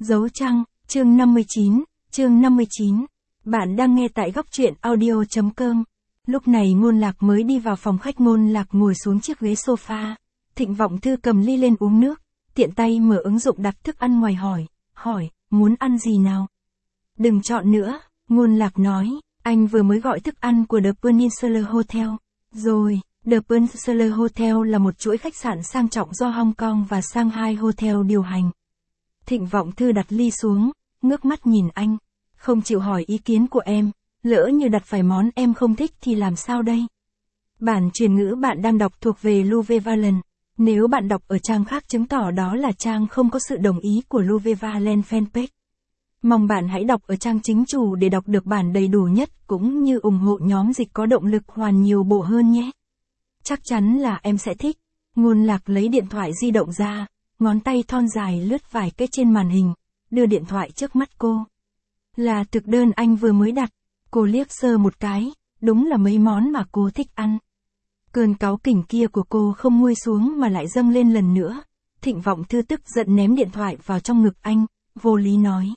Dấu trăng, chương 59. Bạn đang nghe tại góc truyện audio.com. Lúc này Ngôn Lạc mới đi vào phòng khách. Ngôn Lạc ngồi xuống chiếc ghế sofa. Thịnh Vọng Thư cầm ly lên uống nước, tiện tay mở ứng dụng đặt thức ăn ngoài hỏi, muốn ăn gì nào? Đừng chọn nữa, Ngôn Lạc nói, anh vừa mới gọi thức ăn của The Peninsula Hotel. Rồi, The Peninsula Hotel là một chuỗi khách sạn sang trọng do Hong Kong và Shanghai Hotel điều hành. Thịnh Vọng Thư đặt ly xuống, ngước mắt nhìn anh. Không chịu hỏi ý kiến của em, lỡ như đặt phải món em không thích thì làm sao đây? Bản truyền ngữ bạn đang đọc thuộc về Louve Valen. Nếu bạn đọc ở trang khác chứng tỏ đó là trang không có sự đồng ý của Louve Valen fanpage. Mong bạn hãy đọc ở trang chính chủ để đọc được bản đầy đủ nhất cũng như ủng hộ nhóm dịch có động lực hoàn nhiều bộ hơn nhé. Chắc chắn là em sẽ thích. Ngôn Lạc lấy điện thoại di động ra, ngón tay thon dài lướt vài cái trên màn hình, đưa điện thoại trước mắt cô. Là thực đơn anh vừa mới đặt. Cô liếc sơ một cái, đúng là mấy món mà cô thích ăn. Cơn cáu kỉnh kia của cô không nguôi xuống mà lại dâng lên lần nữa. Thịnh Vọng Thư tức giận ném điện thoại vào trong ngực anh, vô lý nói.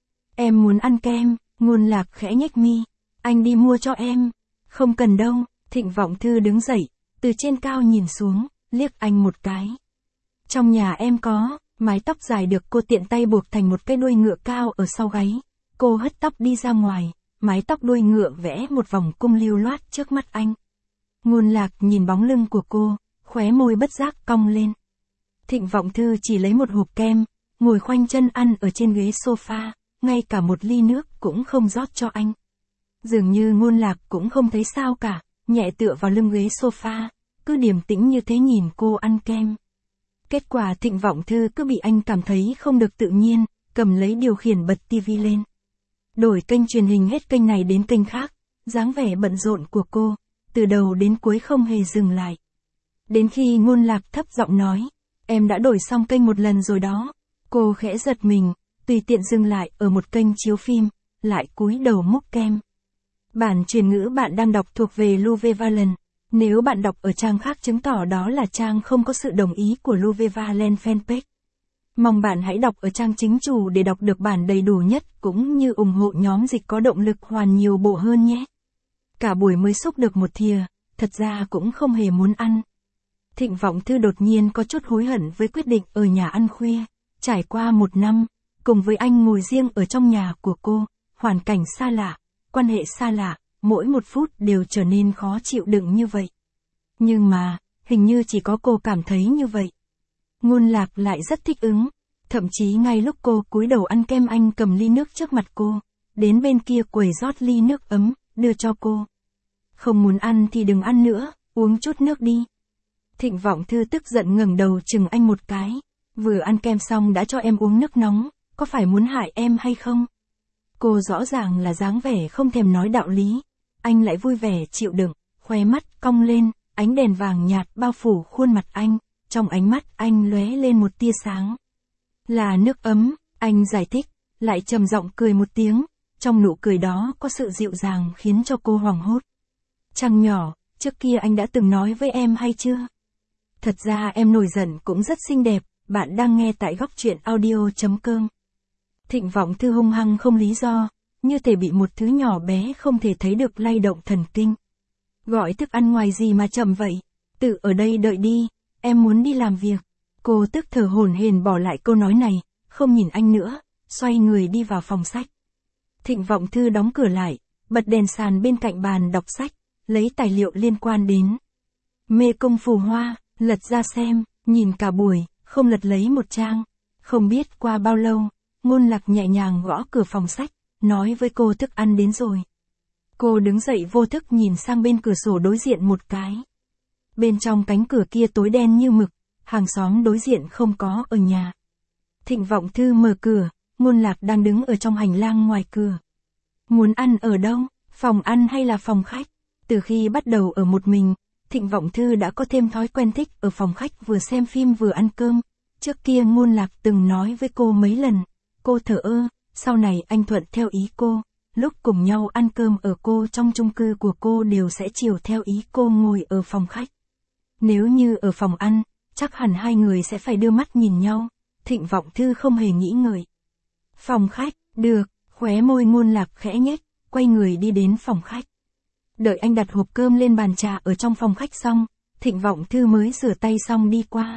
Em muốn ăn kem. Ngôn Lạc khẽ nhếch mi. Anh đi mua cho em. Không cần đâu. Thịnh Vọng Thư đứng dậy, từ trên cao nhìn xuống, liếc anh một cái. Trong nhà em có. Mái tóc dài được cô tiện tay buộc thành một cái đuôi ngựa cao ở sau gáy. Cô hất tóc đi ra ngoài, mái tóc đuôi ngựa vẽ một vòng cung lưu loát trước mắt anh. Ngôn Lạc nhìn bóng lưng của cô, khóe môi bất giác cong lên. Thịnh Vọng Thư chỉ lấy một hộp kem, ngồi khoanh chân ăn ở trên ghế sofa, ngay cả một ly nước cũng không rót cho anh. Dường như Ngôn Lạc cũng không thấy sao cả, nhẹ tựa vào lưng ghế sofa, cứ điềm tĩnh như thế nhìn cô ăn kem. Kết quả Thịnh Vọng Thư cứ bị anh cảm thấy không được tự nhiên, cầm lấy điều khiển bật tivi lên. Đổi kênh truyền hình hết kênh này đến kênh khác, dáng vẻ bận rộn của cô, từ đầu đến cuối không hề dừng lại. Đến khi Ngôn Lạc thấp giọng nói, em đã đổi xong kênh một lần rồi đó. Cô khẽ giật mình, tùy tiện dừng lại ở một kênh chiếu phim, lại cúi đầu múc kem. Bản truyền ngữ bạn đang đọc thuộc về Louve Valen. Nếu bạn đọc ở trang khác chứng tỏ đó là trang không có sự đồng ý của Louve Valen fanpage. Mong bạn hãy đọc ở trang chính chủ để đọc được bản đầy đủ nhất cũng như ủng hộ nhóm dịch có động lực hoàn nhiều bộ hơn nhé. Cả buổi mới xúc được một thìa, thật ra cũng không hề muốn ăn. Thịnh Vọng Thư đột nhiên có chút hối hận với quyết định ở nhà ăn khuya. Trải qua một năm, cùng với anh ngồi riêng ở trong nhà của cô, hoàn cảnh xa lạ, quan hệ xa lạ, mỗi một phút đều trở nên khó chịu đựng như vậy. Nhưng mà, hình như chỉ có cô cảm thấy như vậy. Ngôn Lạc lại rất thích ứng, thậm chí ngay lúc cô cúi đầu ăn kem anh cầm ly nước trước mặt cô, đến bên kia quầy rót ly nước ấm, đưa cho cô. Không muốn ăn thì đừng ăn nữa, uống chút nước đi. Thịnh Vọng Thư tức giận ngẩng đầu chừng anh một cái, vừa ăn kem xong đã cho em uống nước nóng, có phải muốn hại em hay không? Cô rõ ràng là dáng vẻ không thèm nói đạo lý, anh lại vui vẻ chịu đựng, khóe mắt cong lên, ánh đèn vàng nhạt bao phủ khuôn mặt anh. Trong ánh mắt anh lóe lên một tia sáng. Là nước ấm, anh giải thích, lại trầm giọng cười một tiếng, trong nụ cười đó có sự dịu dàng khiến cho cô hoảng hốt. Trăng nhỏ, trước kia anh đã từng nói với em hay chưa? Thật ra em nổi giận cũng rất xinh đẹp, bạn đang nghe tại góc truyện audio.com. Thịnh Vọng Thư hung hăng không lý do, như thể bị một thứ nhỏ bé không thể thấy được lay động thần kinh. Gọi thức ăn ngoài gì mà chậm vậy? Tự ở đây đợi đi. Em muốn đi làm việc. Cô tức thở hổn hển bỏ lại câu nói này, không nhìn anh nữa, xoay người đi vào phòng sách. Thịnh Vọng Thư đóng cửa lại, bật đèn sàn bên cạnh bàn đọc sách, lấy tài liệu liên quan đến Mê Công Phù Hoa, lật ra xem, nhìn cả buổi, không lật lấy một trang. Không biết qua bao lâu, Ngôn Lạc nhẹ nhàng gõ cửa phòng sách, nói với cô thức ăn đến rồi. Cô đứng dậy vô thức nhìn sang bên cửa sổ đối diện một cái. Bên trong cánh cửa kia tối đen như mực, hàng xóm đối diện không có ở nhà. Thịnh Vọng Thư mở cửa, Ngôn Lạc đang đứng ở trong hành lang ngoài cửa. Muốn ăn ở đâu, phòng ăn hay là phòng khách? Từ khi bắt đầu ở một mình, Thịnh Vọng Thư đã có thêm thói quen thích ở phòng khách vừa xem phim vừa ăn cơm. Trước kia Ngôn Lạc từng nói với cô mấy lần, cô thờ ơ, sau này anh thuận theo ý cô. Lúc cùng nhau ăn cơm ở cô trong chung cư của cô đều sẽ chiều theo ý cô ngồi ở phòng khách. Nếu như ở phòng ăn, chắc hẳn hai người sẽ phải đưa mắt nhìn nhau. Thịnh Vọng Thư không hề nghĩ ngợi. Phòng khách, được, khóe môi Ngôn Lạc khẽ nhếch, quay người đi đến phòng khách. Đợi anh đặt hộp cơm lên bàn trà ở trong phòng khách xong, Thịnh Vọng Thư mới rửa tay xong đi qua.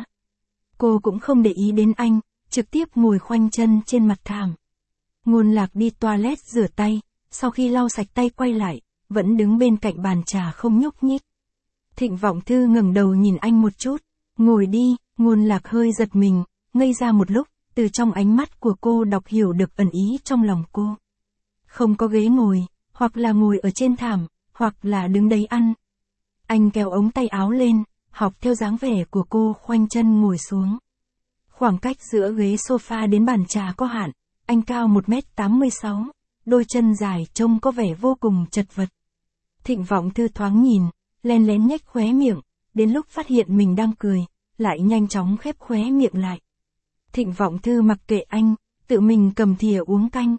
Cô cũng không để ý đến anh, trực tiếp ngồi khoanh chân trên mặt thảm. Ngôn Lạc đi toilet rửa tay, sau khi lau sạch tay quay lại, vẫn đứng bên cạnh bàn trà không nhúc nhích. Thịnh Vọng Thư ngẩng đầu nhìn anh một chút, ngồi đi. Ngôn Lạc hơi giật mình, ngây ra một lúc, từ trong ánh mắt của cô đọc hiểu được ẩn ý trong lòng cô. Không có ghế ngồi, hoặc là ngồi ở trên thảm, hoặc là đứng đấy ăn. Anh kéo ống tay áo lên, học theo dáng vẻ của cô khoanh chân ngồi xuống. Khoảng cách giữa ghế sofa đến bàn trà có hạn, anh cao 1m86, đôi chân dài trông có vẻ vô cùng chật vật. Thịnh Vọng Thư thoáng nhìn, len lén nhếch khóe miệng, đến lúc phát hiện mình đang cười, lại nhanh chóng khép khóe miệng lại. Thịnh Vọng Thư mặc kệ anh, tự mình cầm thìa uống canh.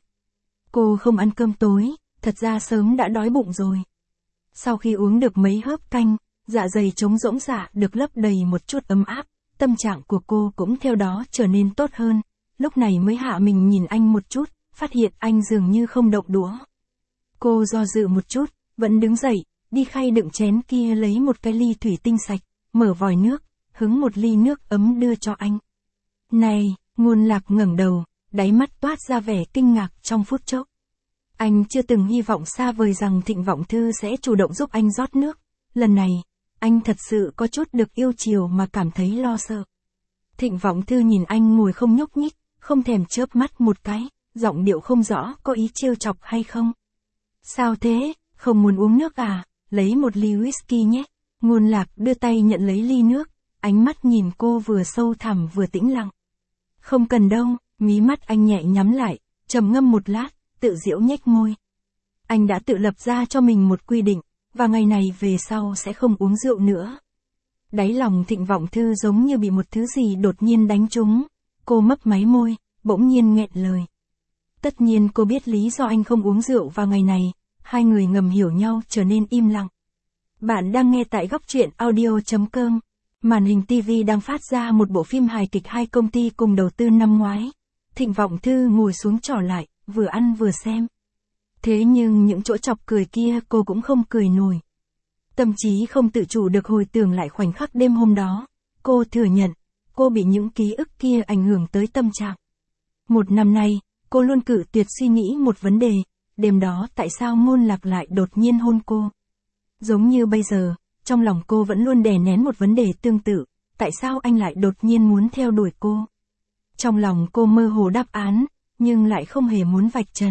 Cô không ăn cơm tối, thật ra sớm đã đói bụng rồi. Sau khi uống được mấy hớp canh, dạ dày trống rỗng dạ được lấp đầy một chút ấm áp, tâm trạng của cô cũng theo đó trở nên tốt hơn, lúc này mới hạ mình nhìn anh một chút, phát hiện anh dường như không động đũa. Cô do dự một chút, vẫn đứng dậy, đi khay đựng chén kia lấy một cái ly thủy tinh sạch, mở vòi nước, hứng một ly nước ấm đưa cho anh. Này, Ngôn Lạc ngẩng đầu, đáy mắt toát ra vẻ kinh ngạc trong phút chốc. Anh chưa từng hy vọng xa vời rằng Thịnh Vọng Thư sẽ chủ động giúp anh rót nước, lần này, anh thật sự có chút được yêu chiều mà cảm thấy lo sợ. Thịnh Vọng Thư nhìn anh ngồi không nhúc nhích, không thèm chớp mắt một cái, giọng điệu không rõ có ý trêu chọc hay không. Sao thế, không muốn uống nước à, lấy một ly whisky nhé. Ngôn Lạc đưa tay nhận lấy ly nước, ánh mắt nhìn cô vừa sâu thẳm vừa tĩnh lặng. Không cần đâu, mí mắt anh nhẹ nhắm lại, trầm ngâm một lát, tự giễu nhếch môi. Anh đã tự lập ra cho mình một quy định, và ngày này về sau sẽ không uống rượu nữa. Đáy lòng Thịnh Vọng Thư giống như bị một thứ gì đột nhiên đánh trúng, cô mấp máy môi, bỗng nhiên nghẹn lời. Tất nhiên cô biết lý do anh không uống rượu vào ngày này, hai người ngầm hiểu nhau trở nên im lặng. Bạn đang nghe tại góc truyện audio.com. Màn hình TV đang phát ra một bộ phim hài kịch hai công ty cùng đầu tư năm ngoái. Thịnh Vọng Thư ngồi xuống trò lại, vừa ăn vừa xem. Thế nhưng những chỗ chọc cười kia cô cũng không cười nổi. Tâm trí không tự chủ được hồi tưởng lại khoảnh khắc đêm hôm đó. Cô thừa nhận, cô bị những ký ức kia ảnh hưởng tới tâm trạng. Một năm nay, cô luôn cự tuyệt suy nghĩ một vấn đề, đêm đó tại sao Ngôn Lạc lại đột nhiên hôn cô. Giống như bây giờ, trong lòng cô vẫn luôn đè nén một vấn đề tương tự, tại sao anh lại đột nhiên muốn theo đuổi cô. Trong lòng cô mơ hồ đáp án, nhưng lại không hề muốn vạch trần.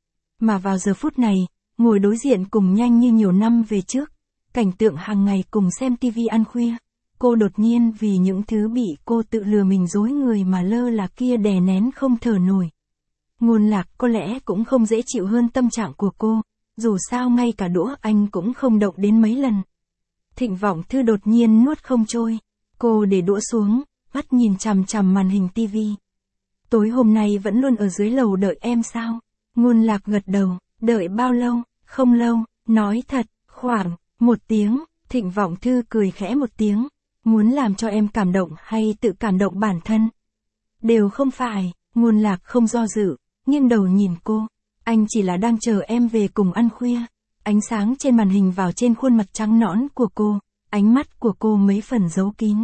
Mà vào giờ phút này, ngồi đối diện cùng nhanh như nhiều năm về trước, cảnh tượng hàng ngày cùng xem tivi ăn khuya, cô đột nhiên vì những thứ bị cô tự lừa mình dối người mà lơ là kia đè nén không thở nổi. Ngôn Lạc có lẽ cũng không dễ chịu hơn tâm trạng của cô, dù sao ngay cả đũa anh cũng không động đến mấy lần. Thịnh Vọng Thư đột nhiên nuốt không trôi, cô để đũa xuống, mắt nhìn chằm chằm màn hình tivi. Tối hôm nay vẫn luôn ở dưới lầu đợi em sao? Ngôn Lạc gật đầu, đợi bao lâu? Không lâu, nói thật, khoảng 1 tiếng. Thịnh Vọng Thư cười khẽ một tiếng, muốn làm cho em cảm động hay tự cảm động bản thân? Đều không phải. Ngôn Lạc không do dự, nghiêng đầu nhìn cô. Anh chỉ là đang chờ em về cùng ăn khuya. Ánh sáng trên màn hình vào trên khuôn mặt trắng nõn của cô, ánh mắt của cô mấy phần giấu kín.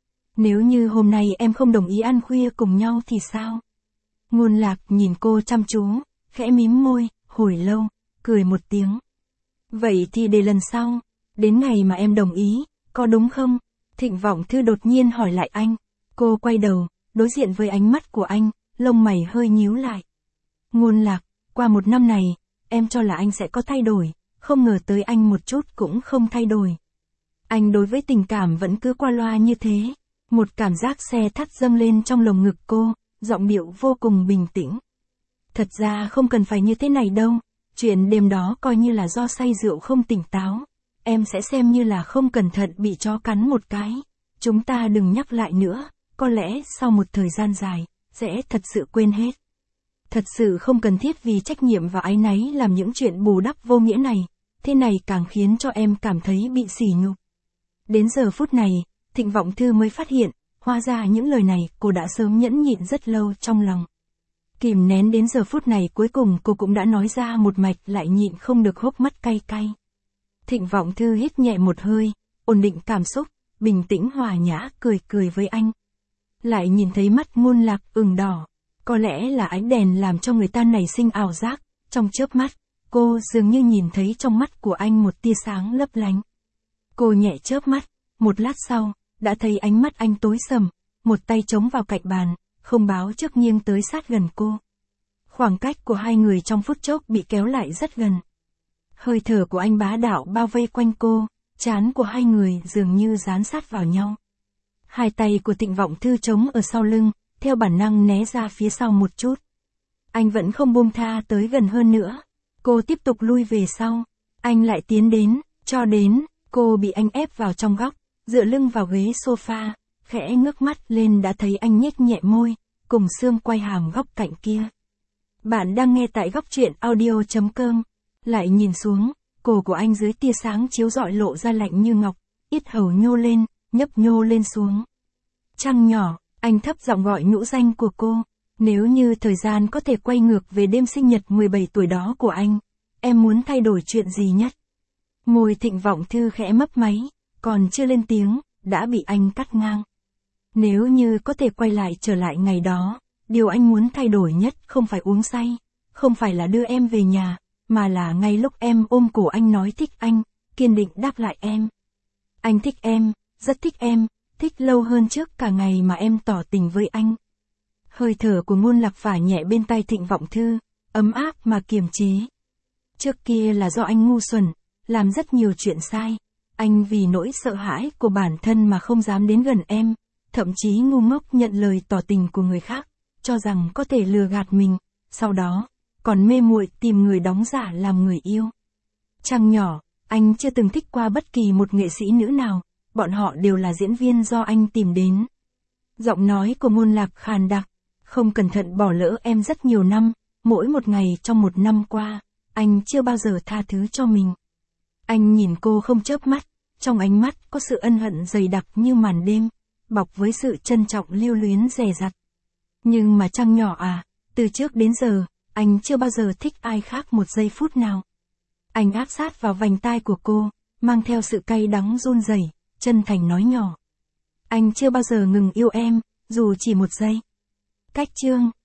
Nếu như hôm nay em không đồng ý ăn khuya cùng nhau thì sao? Ngôn Lạc nhìn cô chăm chú, khẽ mím môi, hồi lâu, cười một tiếng. Vậy thì để lần sau, đến ngày mà em đồng ý, có đúng không? Thịnh Vọng Thư đột nhiên hỏi lại anh. Cô quay đầu, đối diện với ánh mắt của anh, lông mày hơi nhíu lại. Ngôn Lạc, qua 1 năm này, em cho là anh sẽ có thay đổi, không ngờ tới anh một chút cũng không thay đổi. Anh đối với tình cảm vẫn cứ qua loa như thế. Một cảm giác xe thắt dâng lên trong lồng ngực cô, giọng điệu vô cùng bình tĩnh. Thật ra không cần phải như thế này đâu, chuyện đêm đó coi như là do say rượu không tỉnh táo. Em sẽ xem như là không cẩn thận bị chó cắn một cái. Chúng ta đừng nhắc lại nữa, có lẽ sau một thời gian dài, sẽ thật sự quên hết. Thật sự không cần thiết vì trách nhiệm và áy náy làm những chuyện bù đắp vô nghĩa này, thế này càng khiến cho em cảm thấy bị sỉ nhục. Đến giờ phút này, Thịnh Vọng Thư mới phát hiện, hóa ra những lời này cô đã sớm nhẫn nhịn rất lâu trong lòng. Kìm nén đến giờ phút này cuối cùng cô cũng đã nói ra một mạch, lại nhịn không được hốc mắt cay cay. Thịnh Vọng Thư hít nhẹ một hơi, ổn định cảm xúc, bình tĩnh hòa nhã cười cười với anh. Lại nhìn thấy mắt Ngôn Lạc ửng đỏ, có lẽ là ánh đèn làm cho người ta nảy sinh ảo giác, trong chớp mắt, cô dường như nhìn thấy trong mắt của anh một tia sáng lấp lánh. Cô nhẹ chớp mắt, một lát sau, đã thấy ánh mắt anh tối sầm, một tay chống vào cạnh bàn, không báo trước nghiêng tới sát gần cô. Khoảng cách của hai người trong phút chốc bị kéo lại rất gần. Hơi thở của anh bá đạo bao vây quanh cô, trán của hai người dường như dán sát vào nhau. Hai tay của Thịnh Vọng Thư chống ở sau lưng, theo bản năng né ra phía sau một chút. Anh vẫn không buông tha tới gần hơn nữa. Cô tiếp tục lui về sau. Anh lại tiến đến, cho đến, cô bị anh ép vào trong góc, dựa lưng vào ghế sofa, khẽ ngước mắt lên đã thấy anh nhếch nhẹ môi, cùng xương quai hàm góc cạnh kia. Bạn đang nghe tại góc truyện audio.com. Lại nhìn xuống, cổ của anh dưới tia sáng chiếu rọi lộ ra lạnh như ngọc, yết hầu nhô lên, nhấp nhô lên xuống. Trăng nhỏ, anh thấp giọng gọi nhũ danh của cô. Nếu như thời gian có thể quay ngược về đêm sinh nhật 17 tuổi đó của anh, em muốn thay đổi chuyện gì nhất? Môi Thịnh Vọng Thư khẽ mấp máy, còn chưa lên tiếng, đã bị anh cắt ngang. Nếu như có thể quay lại trở lại ngày đó, điều anh muốn thay đổi nhất không phải uống say, không phải là đưa em về nhà, mà là ngay lúc em ôm cổ anh nói thích anh, kiên định đáp lại em. Anh thích em, rất thích em, thích lâu hơn trước cả ngày mà em tỏ tình với anh. Hơi thở của Ngôn Lạc phả nhẹ bên tai Thịnh Vọng Thư, ấm áp mà kiềm chế. Trước kia là do anh ngu xuẩn, làm rất nhiều chuyện sai. Anh vì nỗi sợ hãi của bản thân mà không dám đến gần em, thậm chí ngu ngốc nhận lời tỏ tình của người khác, cho rằng có thể lừa gạt mình, sau đó, còn mê muội tìm người đóng giả làm người yêu. Trăng nhỏ, anh chưa từng thích qua bất kỳ một nghệ sĩ nữ nào, bọn họ đều là diễn viên do anh tìm đến. Giọng nói của Ngôn Lạc khàn đặc, không cẩn thận bỏ lỡ em rất nhiều năm, mỗi một ngày trong một năm qua, anh chưa bao giờ tha thứ cho mình. Anh nhìn cô không chớp mắt, trong ánh mắt có sự ân hận dày đặc như màn đêm, bọc với sự trân trọng lưu luyến dè dặt. Nhưng mà Trăng nhỏ à, từ trước đến giờ, anh chưa bao giờ thích ai khác một giây phút nào. Anh áp sát vào vành tai của cô, mang theo sự cay đắng run rẩy, chân thành nói nhỏ. Anh chưa bao giờ ngừng yêu em, dù chỉ một giây. Cách chương